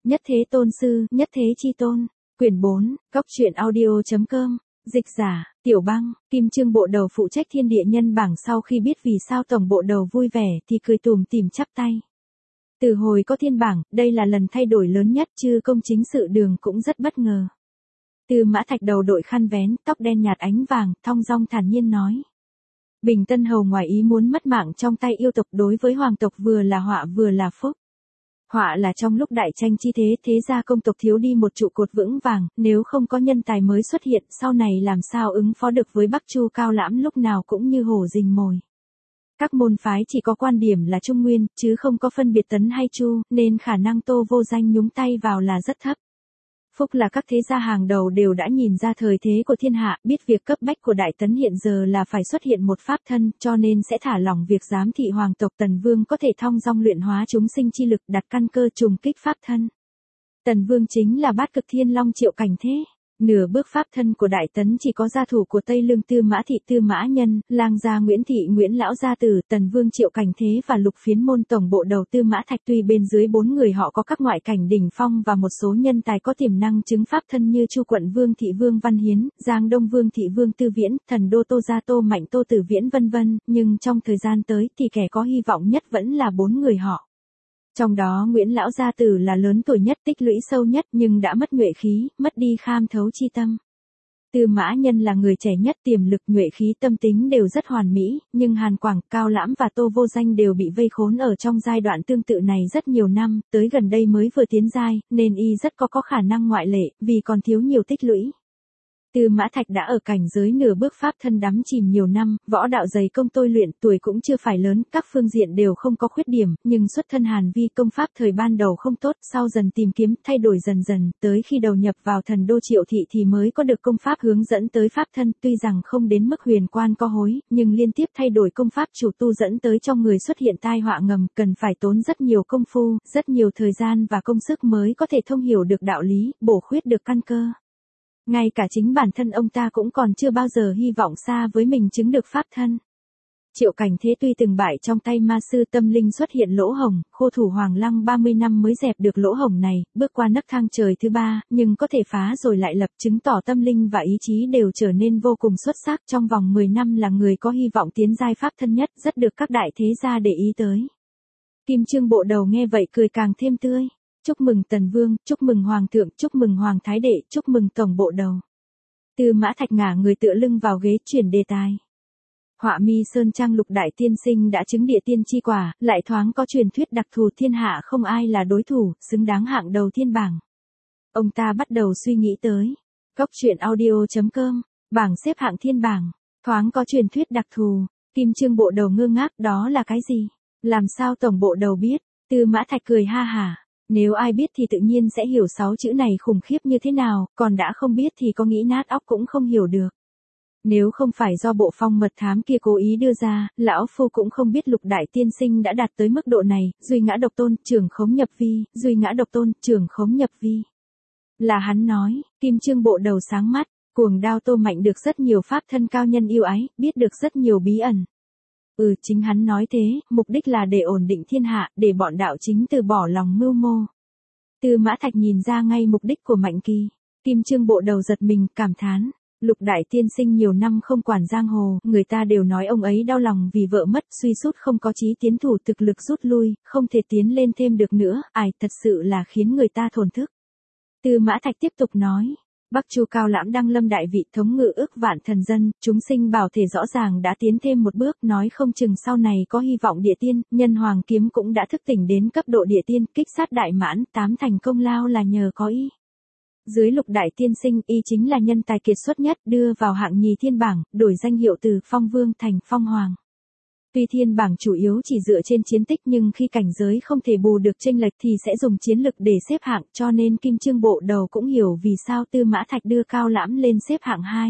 Nhất thế tôn sư, nhất thế chi tôn. Quyển 4, Cóc truyện audio.com. Dịch giả, Tiểu Băng, Kim Chương bộ đầu phụ trách thiên địa nhân bảng sau khi biết vì sao tổng bộ đầu vui vẻ thì cười tủm tỉm chắp tay. Từ hồi có thiên bảng, đây là lần thay đổi lớn nhất, chứ công chính sự đường cũng rất bất ngờ. Tư Mã Thạch đầu đội khăn vén, tóc đen nhạt ánh vàng, thong dong thản nhiên nói. Bình Tân Hầu ngoài ý muốn mất mạng trong tay yêu tộc, đối với hoàng tộc vừa là họa vừa là phúc. Họa là trong lúc đại tranh chi thế, thế gia công tộc thiếu đi một trụ cột vững vàng, nếu không có nhân tài mới xuất hiện, sau này làm sao ứng phó được với Bắc Chu Cao Lãm lúc nào cũng như hổ rình mồi. Các môn phái chỉ có quan điểm là Trung Nguyên, chứ không có phân biệt Tấn hay Chu, nên khả năng Tô Vô Danh nhúng tay vào là rất thấp. Phúc là các thế gia hàng đầu đều đã nhìn ra thời thế của thiên hạ, biết việc cấp bách của Đại Tấn hiện giờ là phải xuất hiện một pháp thân, cho nên sẽ thả lỏng việc giám thị hoàng tộc. Tần Vương có thể thong dong luyện hóa chúng sinh chi lực, đặt căn cơ trùng kích pháp thân. Tần Vương chính là bát cực thiên long Triệu Cảnh Thế. Nửa bước pháp thân của Đại Tấn chỉ có gia thủ của Tây Lương Tư Mã Thị Tư Mã Nhân, lang gia Nguyễn Thị Nguyễn Lão gia tử, Tần Vương Triệu Cảnh Thế và Lục Phiến môn tổng bộ đầu Tư Mã Thạch. Tuy bên dưới bốn người họ có các ngoại cảnh đỉnh phong và một số nhân tài có tiềm năng chứng pháp thân như Chu Quận Vương Thị Vương Văn Hiến, Giang Đông Vương Thị Vương Tư Viễn, Thần Đô Tô Gia Tô Mạnh Tô Tử Viễn vân vân, nhưng trong thời gian tới thì kẻ có hy vọng nhất vẫn là bốn người họ. Trong đó Nguyễn Lão gia tử là lớn tuổi nhất, tích lũy sâu nhất, nhưng đã mất nhuệ khí, mất đi kham thấu chi tâm. Tư Mã Nhân là người trẻ nhất, tiềm lực, nhuệ khí, tâm tính đều rất hoàn mỹ, nhưng Hàn Quảng, Cao Lãm và Tô Vô Danh đều bị vây khốn ở trong giai đoạn tương tự này rất nhiều năm, tới gần đây mới vừa tiến giai, nên y rất có khả năng ngoại lệ, vì còn thiếu nhiều tích lũy. Tư Mã Thạch đã ở cảnh giới nửa bước pháp thân đắm chìm nhiều năm, võ đạo dày công tôi luyện, tuổi cũng chưa phải lớn, các phương diện đều không có khuyết điểm, nhưng xuất thân Hàn Vi, công pháp thời ban đầu không tốt, sau dần tìm kiếm, thay đổi dần dần, tới khi đầu nhập vào Thần Đô Triệu Thị thì mới có được công pháp hướng dẫn tới pháp thân, tuy rằng không đến mức huyền quan có hối, nhưng liên tiếp thay đổi công pháp chủ tu dẫn tới trong người xuất hiện tai họa ngầm, cần phải tốn rất nhiều công phu, rất nhiều thời gian và công sức mới có thể thông hiểu được đạo lý, bổ khuyết được căn cơ. Ngay cả chính bản thân ông ta cũng còn chưa bao giờ hy vọng xa với mình chứng được pháp thân. Triệu Cảnh Thế tuy từng bại trong tay ma sư tâm linh xuất hiện lỗ hổng, khô thủ Hoàng Lăng 30 năm mới dẹp được lỗ hổng này, bước qua nấc thang trời thứ 3, nhưng có thể phá rồi lại lập, chứng tỏ tâm linh và ý chí đều trở nên vô cùng xuất sắc. Trong vòng 10 năm là người có hy vọng tiến giai pháp thân nhất, rất được các đại thế gia để ý tới. Kim Chương bộ đầu nghe vậy cười càng thêm tươi. Chúc mừng Tần Vương, chúc mừng Hoàng thượng, chúc mừng Hoàng Thái Đệ, chúc mừng Tổng bộ đầu. Tư Mã Thạch ngả người tựa lưng vào ghế, chuyển đề tài. Họa mi Sơn Trang Lục Đại Tiên Sinh đã chứng địa tiên chi quả, lại thoáng có truyền thuyết đặc thù thiên hạ không ai là đối thủ, xứng đáng hạng đầu thiên bảng. Ông ta bắt đầu suy nghĩ tới. Cóc truyện audio.com, bảng xếp hạng thiên bảng, thoáng có truyền thuyết đặc thù. Kim Chương bộ đầu ngơ ngác, đó là cái gì? Làm sao Tổng bộ đầu biết? Tư Mã Thạch cười ha hả. Nếu ai biết thì tự nhiên sẽ hiểu 6 chữ này khủng khiếp như thế nào, còn đã không biết thì có nghĩ nát óc cũng không hiểu được. Nếu không phải do bộ phong mật thám kia cố ý đưa ra, lão phu cũng không biết Lục Đại Tiên Sinh đã đạt tới mức độ này. Duy ngã độc tôn, trưởng khống nhập vi, duy ngã độc tôn, trưởng khống nhập vi. Là hắn nói. Kim Chương bộ đầu sáng mắt, cuồng đao Tô Mạnh được rất nhiều pháp thân cao nhân yêu ái, biết được rất nhiều bí ẩn. Chính hắn nói thế, mục đích là để ổn định thiên hạ, để bọn đạo chính từ bỏ lòng mưu mô. Tư Mã Thạch nhìn ra ngay mục đích của Mạnh Kỳ. Kim Chương bộ đầu giật mình, cảm thán. Lục Đại Tiên Sinh nhiều năm không quản giang hồ, người ta đều nói ông ấy đau lòng vì vợ mất, suy sút không có chí tiến thủ, thực lực rút lui, không thể tiến lên thêm được nữa, thật sự là khiến người ta thổn thức. Tư Mã Thạch tiếp tục nói. Bắc Chu Cao Lãm đăng lâm đại vị, thống ngự ước vạn thần dân, chúng sinh bảo thể rõ ràng đã tiến thêm một bước, nói không chừng sau này có hy vọng địa tiên. Nhân Hoàng kiếm cũng đã thức tỉnh đến cấp độ địa tiên, kích sát đại mãn, 8 thành công lao là nhờ có y. Dưới Lục Đại Tiên Sinh, y chính là nhân tài kiệt xuất nhất, đưa vào hạng nhì thiên bảng, đổi danh hiệu từ Phong Vương thành Phong Hoàng. Tuy thiên bảng chủ yếu chỉ dựa trên chiến tích, nhưng khi cảnh giới không thể bù được chênh lệch thì sẽ dùng chiến lực để xếp hạng, cho nên Kim Chương bộ đầu cũng hiểu vì sao Tư Mã Thạch đưa Cao Lãm lên xếp hạng 2.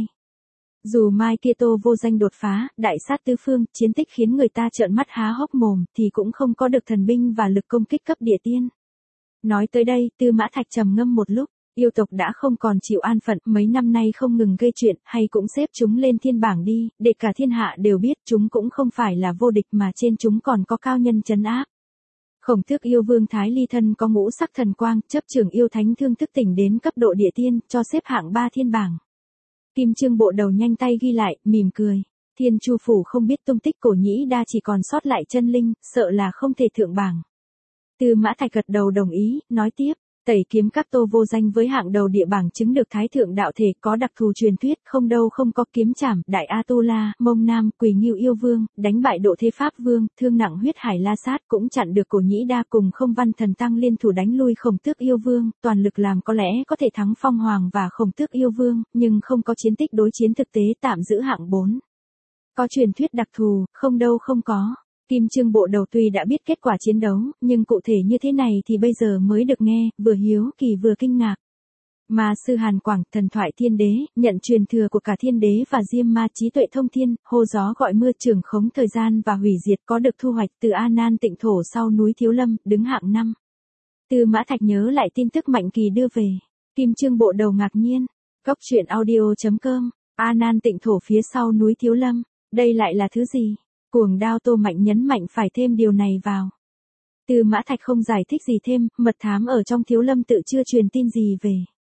Dù mai kia Tô Vô Danh đột phá, đại sát tứ phương, chiến tích khiến người ta trợn mắt há hốc mồm, thì cũng không có được thần binh và lực công kích cấp địa tiên. Nói tới đây, Tư Mã Thạch trầm ngâm một lúc. Yêu tộc đã không còn chịu an phận, mấy năm nay không ngừng gây chuyện, hay cũng xếp chúng lên thiên bảng đi, để cả thiên hạ đều biết chúng cũng không phải là vô địch mà trên chúng còn có cao nhân trấn áp. Khổng Tước yêu vương Thái Ly thân có ngũ sắc thần quang, chấp trưởng yêu thánh thương thức tỉnh đến cấp độ địa tiên, cho xếp hạng 3 thiên bảng. Kim Trương Bộ Đầu nhanh tay ghi lại, mỉm cười. Thiên Chu Phủ không biết tung tích cổ nhĩ đa chỉ còn sót lại chân linh, sợ là không thể thượng bảng. Tư Mã Thạch gật đầu đồng ý, nói tiếp. Tẩy kiếm các Tô Vô Danh với hạng đầu địa bảng chứng được Thái Thượng đạo thể, có đặc thù truyền thuyết, không đâu không có kiếm trảm, Đại A Tu La, Mông Nam, Quỳ Ngưu yêu vương, đánh bại Độ Thế Pháp vương, thương nặng Huyết Hải La Sát, cũng chặn được cổ nhĩ đa cùng Không Văn Thần Tăng liên thủ đánh lui Khổng Tước yêu vương, toàn lực làm có lẽ có thể thắng Phong Hoàng và Khổng Tước yêu vương, nhưng không có chiến tích đối chiến thực tế, tạm giữ hạng 4. Có truyền thuyết đặc thù, không đâu không có. Kim Trương Bộ Đầu tuy đã biết kết quả chiến đấu, nhưng cụ thể như thế này thì bây giờ mới được nghe, vừa hiếu kỳ vừa kinh ngạc. Ma sư Hàn Quảng, thần thoại thiên đế, nhận truyền thừa của cả thiên đế và diêm ma, trí tuệ thông thiên, hô gió gọi mưa, trường khống thời gian và hủy diệt, có được thu hoạch từ A Nan Tịnh Thổ sau núi Thiếu Lâm, đứng hạng 5. Tư Mã Thạch nhớ lại tin tức Mạnh Kỳ đưa về. Kim Trương Bộ Đầu ngạc nhiên. Cốc truyện audio.com. A Nan Tịnh Thổ phía sau núi Thiếu Lâm, đây lại là thứ gì? Cuồng Đao Tô Mạnh nhấn mạnh phải thêm điều này vào. Tư Mã Thạch không giải thích gì thêm, mật thám ở trong Thiếu Lâm tự chưa truyền tin gì về.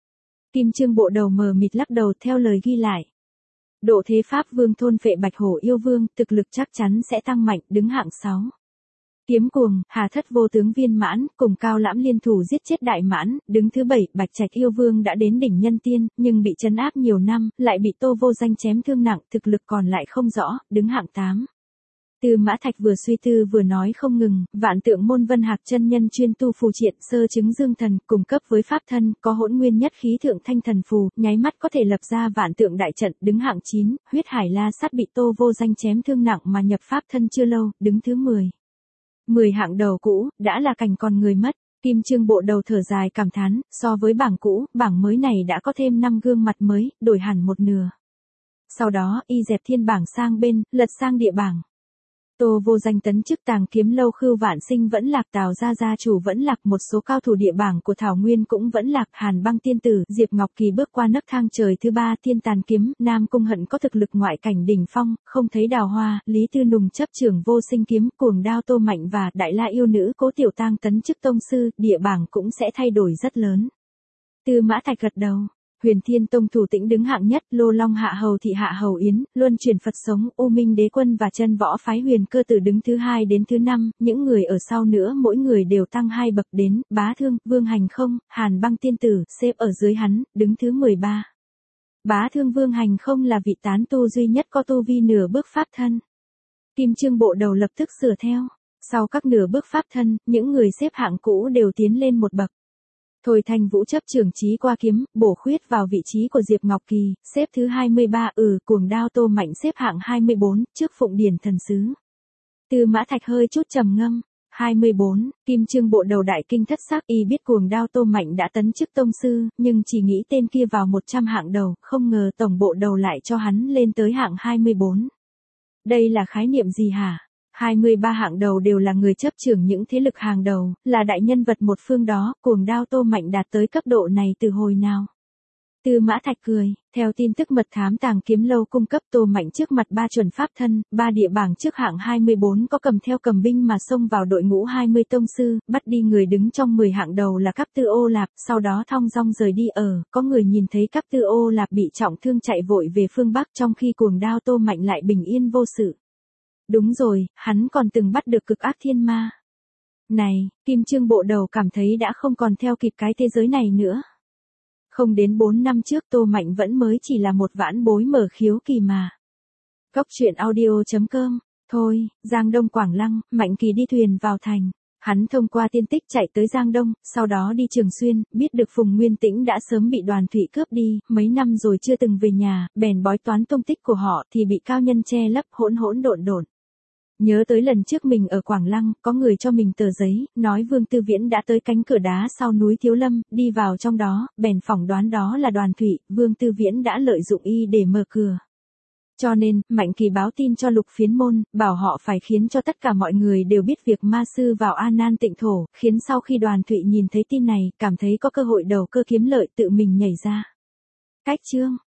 Kim Trương Bộ Đầu mờ mịt lắc đầu theo lời ghi lại. Độ Thế Pháp vương thôn phệ Bạch Hổ yêu vương, thực lực chắc chắn sẽ tăng mạnh, đứng hạng 6. Kiếm Cuồng, Hà Thất vô tướng viên mãn, cùng Cao Lãm liên thủ giết chết Đại Mãn, đứng thứ 7, Bạch Trạch yêu vương đã đến đỉnh nhân tiên, nhưng bị trấn áp nhiều năm, lại bị Tô Vô Danh chém thương nặng, thực lực còn lại không rõ, đứng hạng 8. Tư Mã Thạch vừa suy tư vừa nói không ngừng, Vạn Tượng môn Vân Hạc chân nhân chuyên tu phù triện, sơ chứng dương thần, cùng cấp với pháp thân, có hỗn nguyên nhất khí thượng thanh thần phù, nháy mắt có thể lập ra Vạn Tượng đại trận, đứng hạng 9, Huyết Hải La Sát bị Tô Vô Danh chém thương nặng mà nhập pháp thân chưa lâu, đứng thứ 10. 10 hạng đầu cũ, đã là cảnh còn người mất. Kim Trương Bộ Đầu thở dài cảm thán, so với bảng cũ, bảng mới này đã có thêm 5 gương mặt mới, đổi hẳn một nửa. Sau đó, y dẹp thiên bảng sang bên, lật sang địa bảng. Tô Vô Danh tấn chức Tàng Kiếm lâu, Khưu Vạn Sinh vẫn lạc, Tào gia chủ vẫn lạc, một số cao thủ địa bảng của Thảo Nguyên cũng vẫn lạc, Hàn Băng tiên tử, Diệp Ngọc Kỳ bước qua nấc thang trời thứ 3, Thiên Tàn kiếm, Nam Cung Hận có thực lực ngoại cảnh đỉnh phong, không thấy Đào Hoa, Lý Tư Nùng chấp trưởng Vô Sinh kiếm, Cuồng Đao Tô Mạnh và Đại La yêu nữ Cố Tiểu Tang tấn chức tông sư, địa bảng cũng sẽ thay đổi rất lớn. Tư Mã Thạch gật đầu. Huyền Thiên Tông thủ tĩnh đứng hạng nhất, Lô Long Hạ Hầu Thị Hạ Hầu Yến, Luân Truyền Phật Sống, U Minh Đế Quân và Chân Võ phái Huyền Cơ Tử đứng thứ 2 đến thứ 5, những người ở sau nữa mỗi người đều tăng 2 bậc đến, Bá Thương, Vương Hành Không, Hàn Băng tiên tử, xếp ở dưới hắn, đứng thứ 13. Bá Thương Vương Hành Không là vị tán tu duy nhất có tu vi nửa bước pháp thân. Kim Trương Bộ Đầu lập tức sửa theo. Sau các nửa bước pháp thân, những người xếp hạng cũ đều tiến lên một bậc. Thôi Thanh Vũ chấp trưởng Chí Qua kiếm, bổ khuyết vào vị trí của Diệp Ngọc Kỳ, xếp thứ 23, Cuồng Đao Tô Mạnh xếp hạng 24, trước Phụng Điển thần sứ. Tư Mã Thạch hơi chút trầm ngâm. 24, Kim Trương Bộ Đầu đại kinh thất sắc, y biết Cuồng Đao Tô Mạnh đã tấn chức tông sư, nhưng chỉ nghĩ tên kia vào 100 hạng đầu, không ngờ tổng bộ đầu lại cho hắn lên tới hạng 24. Đây là khái niệm gì hả? 23 hạng đầu đều là người chấp trưởng những thế lực hàng đầu, là đại nhân vật một phương đó, Cuồng Đao Tô Mạnh đạt tới cấp độ này từ hồi nào? Tư Mã Thạch cười, theo tin tức mật thám Tàng Kiếm lâu cung cấp, Tô Mạnh trước mặt 3 chuẩn pháp thân, 3 địa bảng trước hạng 24 có cầm theo cầm binh mà xông vào đội ngũ 20 tông sư, bắt đi người đứng trong 10 hạng đầu là Cáp Tư Ô Lạp, sau đó thong dong rời đi có người nhìn thấy Cáp Tư Ô Lạp bị trọng thương chạy vội về phương Bắc, trong khi Cuồng Đao Tô Mạnh lại bình yên vô sự. Đúng rồi, hắn còn từng bắt được cực ác thiên ma. Này, Kim Trương Bộ Đầu cảm thấy đã không còn theo kịp cái thế giới này nữa. Không đến 4 năm trước Tô Mạnh vẫn mới chỉ là một vãn bối mở khiếu kỳ mà. Cốc truyện audio.com. Thôi, Giang Đông Quảng Lăng, Mạnh Kỳ đi thuyền vào thành. Hắn thông qua tiên tích chạy tới Giang Đông, sau đó đi Trường Xuyên, biết được Phùng Nguyên Tĩnh đã sớm bị Đoàn Thụy cướp đi, mấy năm rồi chưa từng về nhà, bèn bói toán tung tích của họ thì bị cao nhân che lấp, hỗn độn. Nhớ tới lần trước mình ở Quảng Lăng, có người cho mình tờ giấy, nói Vương Tư Viễn đã tới cánh cửa đá sau núi Thiếu Lâm, đi vào trong đó, bèn phỏng đoán đó là Đoàn Thụy, Vương Tư Viễn đã lợi dụng y để mở cửa. Cho nên, Mạnh Kỳ báo tin cho Lục Phiến môn, bảo họ phải khiến cho tất cả mọi người đều biết việc ma sư vào A Nan Tịnh thổ, khiến sau khi Đoàn Thụy nhìn thấy tin này, cảm thấy có cơ hội đầu cơ kiếm lợi tự mình nhảy ra. Cách chương